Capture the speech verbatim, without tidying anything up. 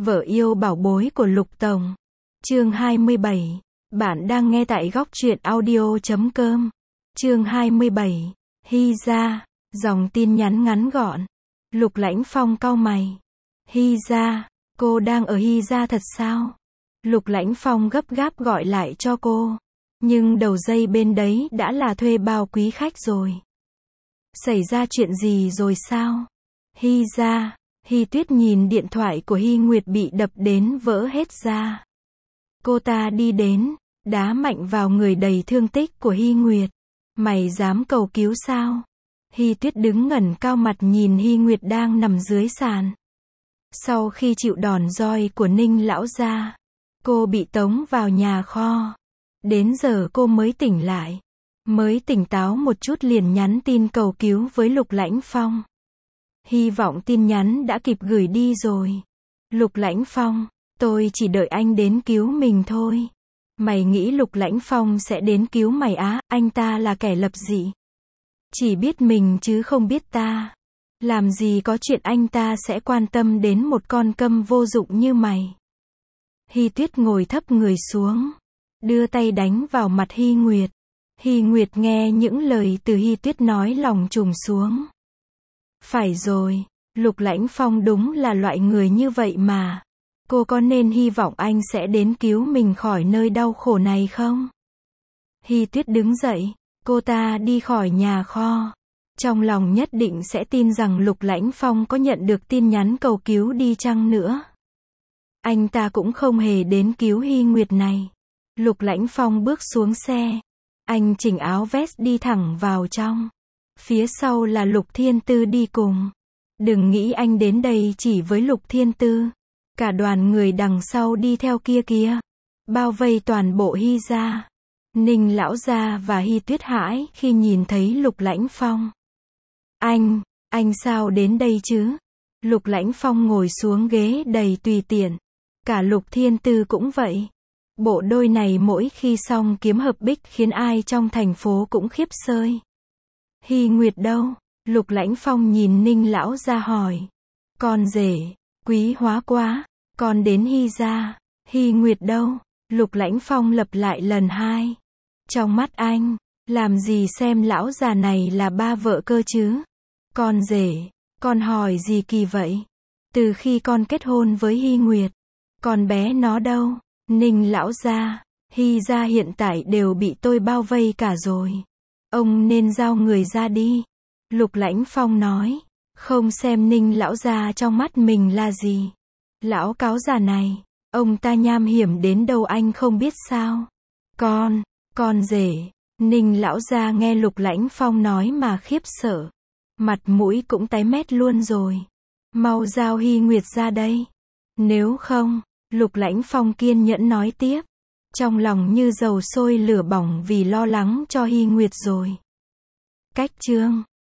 Vợ yêu bảo bối của Lục Tổng. Chương hai mươi bảy. Bạn đang nghe tại góc truyện audio chấm com. Chương hai mươi bảy. Hy ra. Dòng tin nhắn ngắn gọn. Lục Lãnh Phong cau mày. Hy ra, cô đang ở Hy ra thật sao? Lục Lãnh Phong gấp gáp gọi lại cho cô. Nhưng đầu dây bên đấy đã là thuê bao quý khách rồi. Xảy ra chuyện gì rồi sao? Hy ra. Hy Tuyết nhìn điện thoại của Hy Nguyệt bị đập đến vỡ hết ra. Cô ta đi đến, đá mạnh vào người đầy thương tích của Hy Nguyệt. Mày dám cầu cứu sao? Hy Tuyết đứng ngẩng cao mặt nhìn Hy Nguyệt đang nằm dưới sàn. Sau khi chịu đòn roi của Ninh lão gia, cô bị tống vào nhà kho. Đến giờ cô mới tỉnh lại. Mới tỉnh táo một chút liền nhắn tin cầu cứu với Lục Lãnh Phong. Hy vọng tin nhắn đã kịp gửi đi rồi. Lục Lãnh Phong, tôi chỉ đợi anh đến cứu mình thôi. Mày nghĩ Lục Lãnh Phong sẽ đến cứu mày á? Anh ta là kẻ lập dị. Chỉ biết mình chứ không biết ta. Làm gì có chuyện anh ta sẽ quan tâm đến một con câm vô dụng như mày. Hy Tuyết ngồi thấp người xuống, đưa tay đánh vào mặt Hy Nguyệt. Hy Nguyệt nghe những lời từ Hy Tuyết nói lòng trùng xuống. Phải rồi, Lục Lãnh Phong đúng là loại người như vậy mà. Cô có nên hy vọng anh sẽ đến cứu mình khỏi nơi đau khổ này không? Hy Tuyết đứng dậy, cô ta đi khỏi nhà kho. Trong lòng nhất định sẽ tin rằng Lục Lãnh Phong có nhận được tin nhắn cầu cứu đi chăng nữa. Anh ta cũng không hề đến cứu Hy Nguyệt này. Lục Lãnh Phong bước xuống xe. Anh chỉnh áo vest đi thẳng vào trong. Phía sau là Lục Thiên Tư đi cùng. Đừng nghĩ anh đến đây chỉ với Lục Thiên Tư. Cả đoàn người đằng sau đi theo kia kia. Bao vây toàn bộ Hy gia. Ninh lão gia và Hy Tuyết hãi khi nhìn thấy Lục Lãnh Phong. Anh, anh sao đến đây chứ? Lục Lãnh Phong ngồi xuống ghế đầy tùy tiện. Cả Lục Thiên Tư cũng vậy. Bộ đôi này mỗi khi xong kiếm hợp bích khiến ai trong thành phố cũng khiếp sơi. Hy Nguyệt đâu? Lục Lãnh Phong nhìn Ninh lão gia hỏi. Con rể, quý hóa quá, con đến Hy gia. Hy Nguyệt đâu? Lục Lãnh Phong lặp lại lần hai. Trong mắt anh, làm gì xem lão già này là ba vợ cơ chứ? Con rể, con hỏi gì kỳ vậy? Từ khi con kết hôn với Hy Nguyệt, con bé nó đâu? Ninh lão gia, Hy gia hiện tại đều bị tôi bao vây cả rồi. Ông nên giao người ra đi. Lục Lãnh Phong nói, không xem Ninh lão gia trong mắt mình là gì. Lão cáo già này, ông ta nham hiểm đến đâu anh không biết sao? Con, con rể. Ninh lão gia nghe Lục Lãnh Phong nói mà khiếp sợ. Mặt mũi cũng tái mét luôn rồi. Mau giao Hy Nguyệt ra đây. Nếu không, Lục Lãnh Phong kiên nhẫn nói tiếp. Trong lòng như dầu sôi lửa bỏng vì lo lắng cho Hy Nguyệt rồi. Cách chương